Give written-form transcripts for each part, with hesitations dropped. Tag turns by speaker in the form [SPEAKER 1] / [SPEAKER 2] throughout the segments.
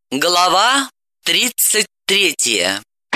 [SPEAKER 1] Глава 33.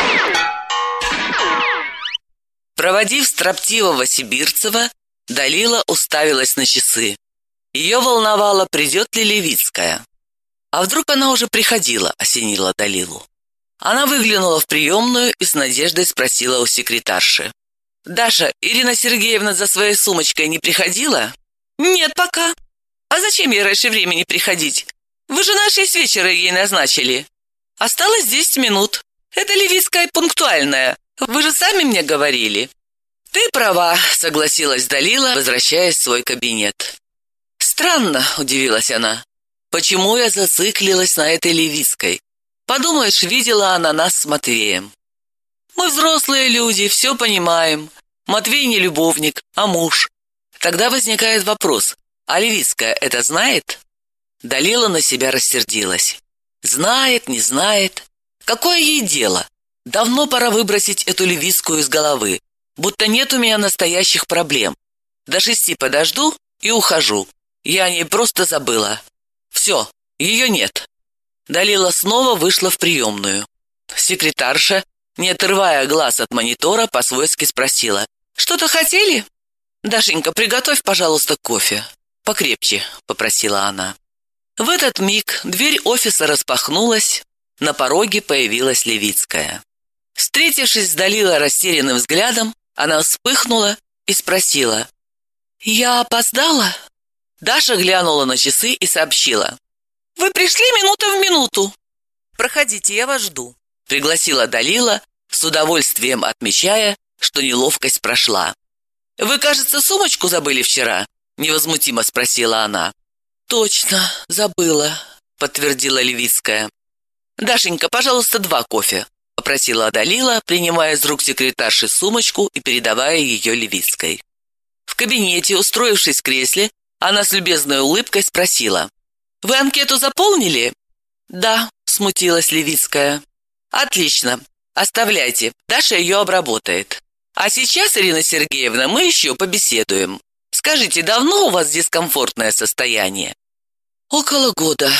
[SPEAKER 1] Проводив строптивого Сибирцева, Далила уставилась на часы. Ее волновало, придет ли Левицкая. А вдруг она уже приходила, осенила Далилу. Она выглянула в приемную и с надеждой спросила у секретарши: «Даша, Ирина Сергеевна за своей сумочкой не приходила?» «Нет пока. А зачем ей раньше времени приходить? Вы же на 6 вечера ей назначили. Осталось 10 минут. Это Левицкая пунктуальная. Вы же сами мне говорили». «Ты права», — согласилась Далила, возвращаясь в свой кабинет. «Странно», — удивилась она. «Почему я зациклилась на этой Левицкой? Подумаешь, видела она нас с Матвеем. Мы взрослые люди, все понимаем. Матвей не любовник, а муж. Тогда возникает вопрос: а Левицкая это знает?» Далила на себя рассердилась. Знает, не знает. Какое ей дело? Давно пора выбросить эту Левицкую из головы. Будто нет у меня настоящих проблем. До 6 подожду и ухожу. Я о ней просто забыла. Все, ее нет. Далила снова вышла в приемную. Секретарша, не отрывая глаз от монитора, по-свойски спросила: «Что-то хотели?» «Дашенька, приготовь, пожалуйста, кофе. Покрепче», — попросила она. В этот миг дверь офиса распахнулась, на пороге появилась Левицкая. Встретившись с Далилой растерянным взглядом, она вспыхнула и спросила: «Я опоздала?» Даша глянула на часы и сообщила: «Вы пришли минута в минуту». «Проходите, я вас жду», — пригласила Далила, с удовольствием отмечая, что неловкость прошла. «Вы, кажется, сумочку забыли вчера?» — невозмутимо спросила она. «Точно, забыла», — подтвердила Левицкая. «Дашенька, пожалуйста, 2 кофе», — попросила Далила, принимая из рук секретарши сумочку и передавая ее Левицкой. В кабинете, устроившись в кресле, она с любезной улыбкой спросила: «Вы анкету заполнили?» «Да», — смутилась Левицкая. «Отлично, оставляйте, Даша ее обработает. А сейчас, Ирина Сергеевна, мы еще побеседуем. Скажите, давно у вас дискомфортное состояние?» «Около года».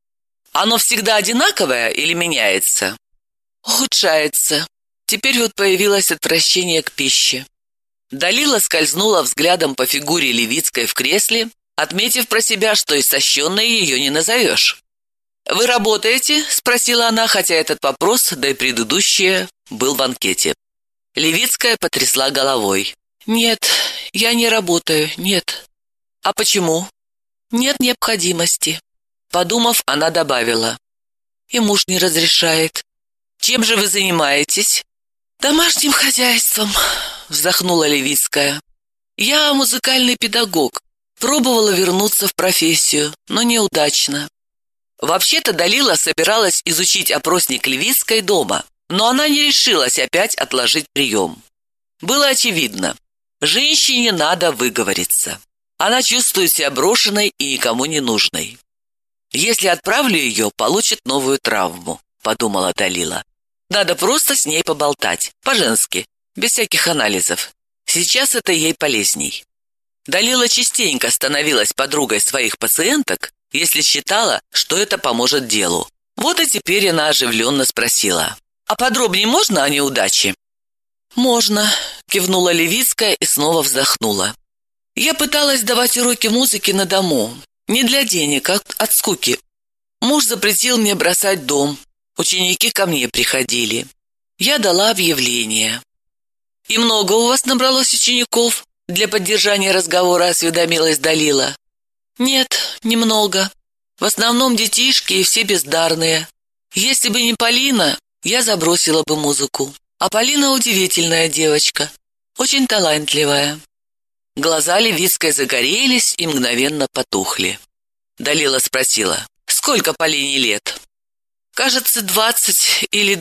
[SPEAKER 1] «Оно всегда одинаковое или меняется?» «Ухудшается. Теперь вот появилось отвращение к пище». Далила скользнула взглядом по фигуре Левицкой в кресле, отметив про себя, что истощенной ее не назовешь. «Вы работаете?» – спросила она, хотя этот вопрос, да и предыдущее, был в анкете. Левицкая потрясла головой. «Нет, я не работаю, нет». «А почему?» «Нет необходимости». Подумав, она добавила: «И муж не разрешает». «Чем же вы занимаетесь?» «Домашним хозяйством», — вздохнула Левицкая. «Я музыкальный педагог. Пробовала вернуться в профессию, но неудачно». Вообще-то Далила собиралась изучить опросник Левицкой дома, но она не решилась опять отложить прием. Было очевидно: женщине надо выговориться. Она чувствует себя брошенной и никому не нужной. «Если отправлю ее, получит новую травму», — подумала Далила. «Надо просто с ней поболтать, по-женски, без всяких анализов. Сейчас это ей полезней». Далила частенько становилась подругой своих пациенток, если считала, что это поможет делу. Вот и теперь она оживленно спросила: «А подробнее можно о неудаче?» «Можно», — кивнула Левицкая и снова вздохнула. «Я пыталась давать уроки музыки на дому. Не для денег, а от скуки. Муж запретил мне бросать дом. Ученики ко мне приходили. Я дала объявление». «И много у вас набралось учеников?» Для поддержания разговора осведомилась Далила. «Нет, немного. В основном детишки и все бездарные. Если бы не Полина, я забросила бы музыку. А Полина удивительная девочка, очень талантливая». Глаза Левицкой загорелись и мгновенно потухли. Далила спросила: «Сколько Полине лет?» «Кажется, 20 или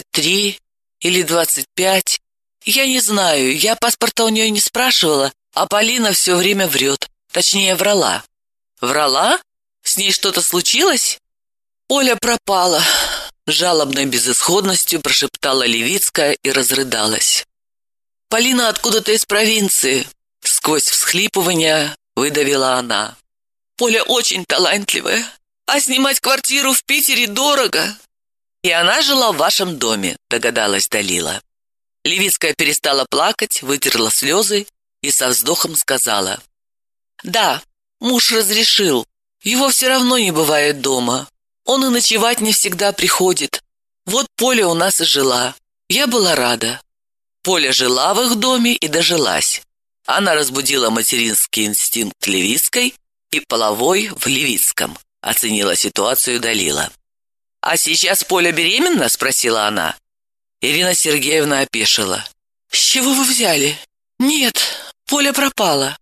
[SPEAKER 1] 23 или 25. Я не знаю, я паспорта у нее не спрашивала, а Полина все время врет. Точнее, врала». «Врала? С ней что-то случилось?» «Оля пропала», — с жалобной безысходностью прошептала Левицкая и разрыдалась. «Полина откуда-то из провинции», — сквозь всхлипывания выдавила она. «Поля очень талантливая. А снимать квартиру в Питере дорого. И она жила в вашем доме, догадалась Далила. Левицкая перестала плакать, вытерла слезы и со вздохом сказала: «Да, муж разрешил. Его все равно не бывает дома. Он и ночевать не всегда приходит. Вот Поля у нас и жила. Я была рада». Поля жила в их доме и дожилась. Она разбудила материнский инстинкт Левицкой и половой в Левицком, оценила ситуацию Далила. «А сейчас Поля беременна?» – спросила она. Ирина Сергеевна опешила. «С чего вы взяли?» «Нет, Поля пропала».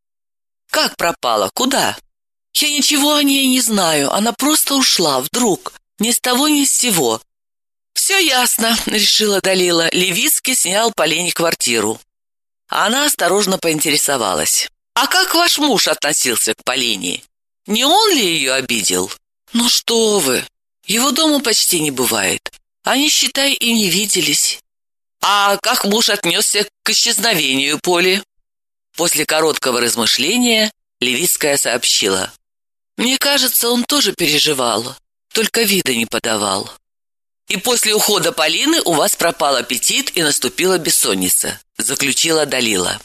[SPEAKER 1] «Как пропала? Куда?» «Я ничего о ней не знаю. Она просто ушла, вдруг. Ни с того, ни с сего». «Все ясно», — решила Далила. Левицкий снял Полине квартиру. Она осторожно поинтересовалась: «А как ваш муж относился к Полине? Не он ли ее обидел?» «Ну что вы, его дома почти не бывает. Они, считай, и не виделись». «А как муж отнесся к исчезновению Поли?» После короткого размышления Левицкая сообщила: «Мне кажется, он тоже переживал, только вида не подавал». «И после ухода Полины у вас пропал аппетит и наступила бессонница», — заключила Далила.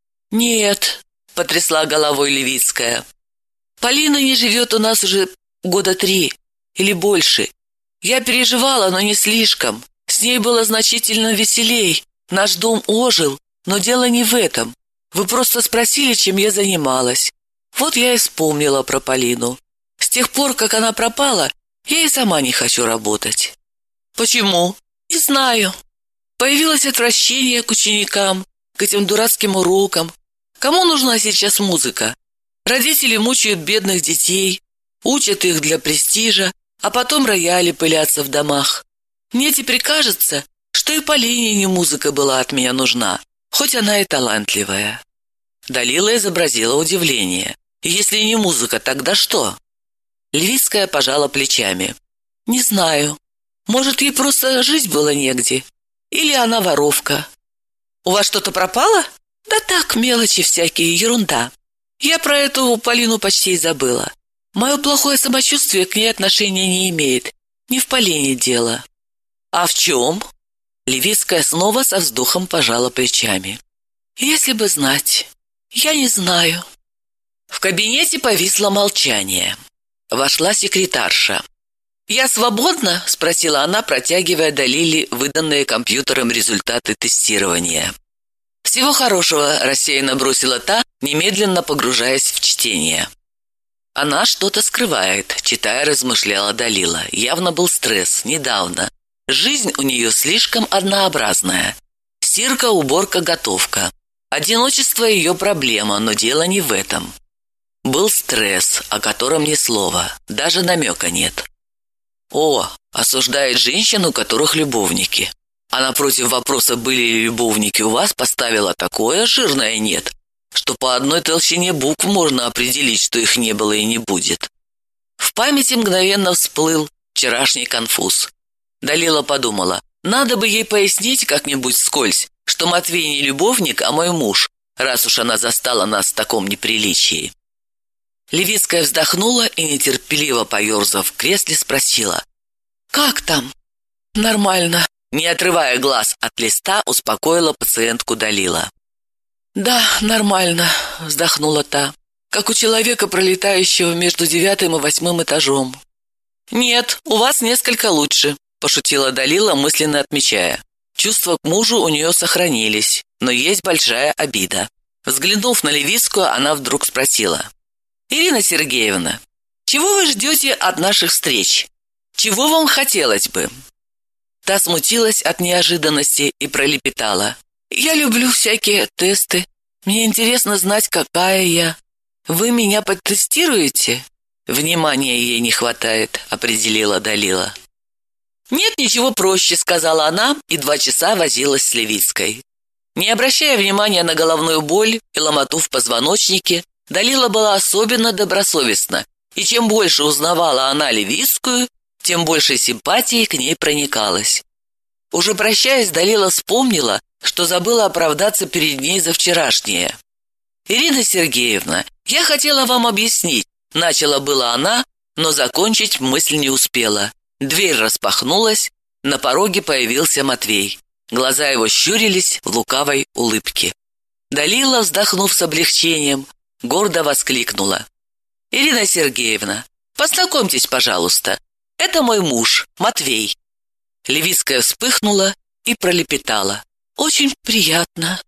[SPEAKER 1] «Нет», — потрясла головой Левицкая. «Полина не живет у нас уже 3 года или больше. Я переживала, но не слишком. С ней было значительно веселей. Наш дом ожил, но дело не в этом. Вы просто спросили, чем я занималась. Вот я и вспомнила про Полину. С тех пор, как она пропала, я и сама не хочу работать». «Почему?» «Не знаю. Появилось отвращение к ученикам, к этим дурацким урокам. Кому нужна сейчас музыка? Родители мучают бедных детей, учат их для престижа, а потом рояли пылятся в домах. Мне теперь кажется, что и Полине не музыка была от меня нужна, хоть она и талантливая». Далила изобразила удивление. «Если не музыка, тогда что?» Левицкая пожала плечами. «Не знаю. Может, ей просто жить было негде. Или она воровка». «У вас что-то пропало?» «Да так, мелочи всякие, ерунда. Я про эту Полину почти и забыла. Мое плохое самочувствие к ней отношения не имеет. Не в Полине дело». «А в чем?» Левицкая снова со вздохом пожала плечами. «Если бы знать. Я не знаю». В кабинете повисло молчание. Вошла секретарша. «Я свободна?» – спросила она, протягивая Далиле выданные компьютером результаты тестирования. «Всего хорошего», – рассеянно бросила та, немедленно погружаясь в чтение. «Она что-то скрывает», – читая, размышляла Далила. Явно был стресс, недавно. Жизнь у нее слишком однообразная. Стирка, уборка, готовка. Одиночество – ее проблема, но дело не в этом. Был стресс, о котором ни слова, даже намека нет. О, осуждает женщин, у которых любовники. А напротив вопроса, были ли любовники у вас, поставила такое жирное «нет», что по одной толщине букв можно определить, что их не было и не будет. В памяти мгновенно всплыл вчерашний конфуз. Далила подумала, надо бы ей пояснить как-нибудь вскользь, что Матвей не любовник, а мой муж, раз уж она застала нас в таком неприличии. Левицкая вздохнула и, нетерпеливо поерзав в кресле, спросила: «Как там?» «Нормально», — не отрывая глаз от листа, успокоила пациентку Далила. «Да, нормально», — вздохнула та, «как у человека, пролетающего между 9-м и 8-м этажом». «Нет, у вас несколько лучше», — пошутила Далила, мысленно отмечая. Чувства к мужу у нее сохранились, но есть большая обида. Взглянув на Левицкую, она вдруг спросила: «Ирина Сергеевна, чего вы ждете от наших встреч? Чего вам хотелось бы?» Та смутилась от неожиданности и пролепетала: «Я люблю всякие тесты. Мне интересно знать, какая я. Вы меня подтестируете?» «Внимания ей не хватает», — определила Далила. «Нет ничего проще», — сказала она и 2 часа возилась с Левицкой. Не обращая внимания на головную боль и ломоту в позвоночнике, Далила была особенно добросовестна, и чем больше узнавала она Левицкую, тем больше симпатии к ней проникалась. Уже прощаясь, Далила вспомнила, что забыла оправдаться перед ней за вчерашнее. «Ирина Сергеевна, я хотела вам объяснить», — начала была она, но закончить мысль не успела. Дверь распахнулась, на пороге появился Матвей. Глаза его щурились в лукавой улыбке. Далила, вздохнув с облегчением, гордо воскликнула: «Ирина Сергеевна, познакомьтесь, пожалуйста. Это мой муж, Матвей». Левицкая вспыхнула и пролепетала: «Очень приятно».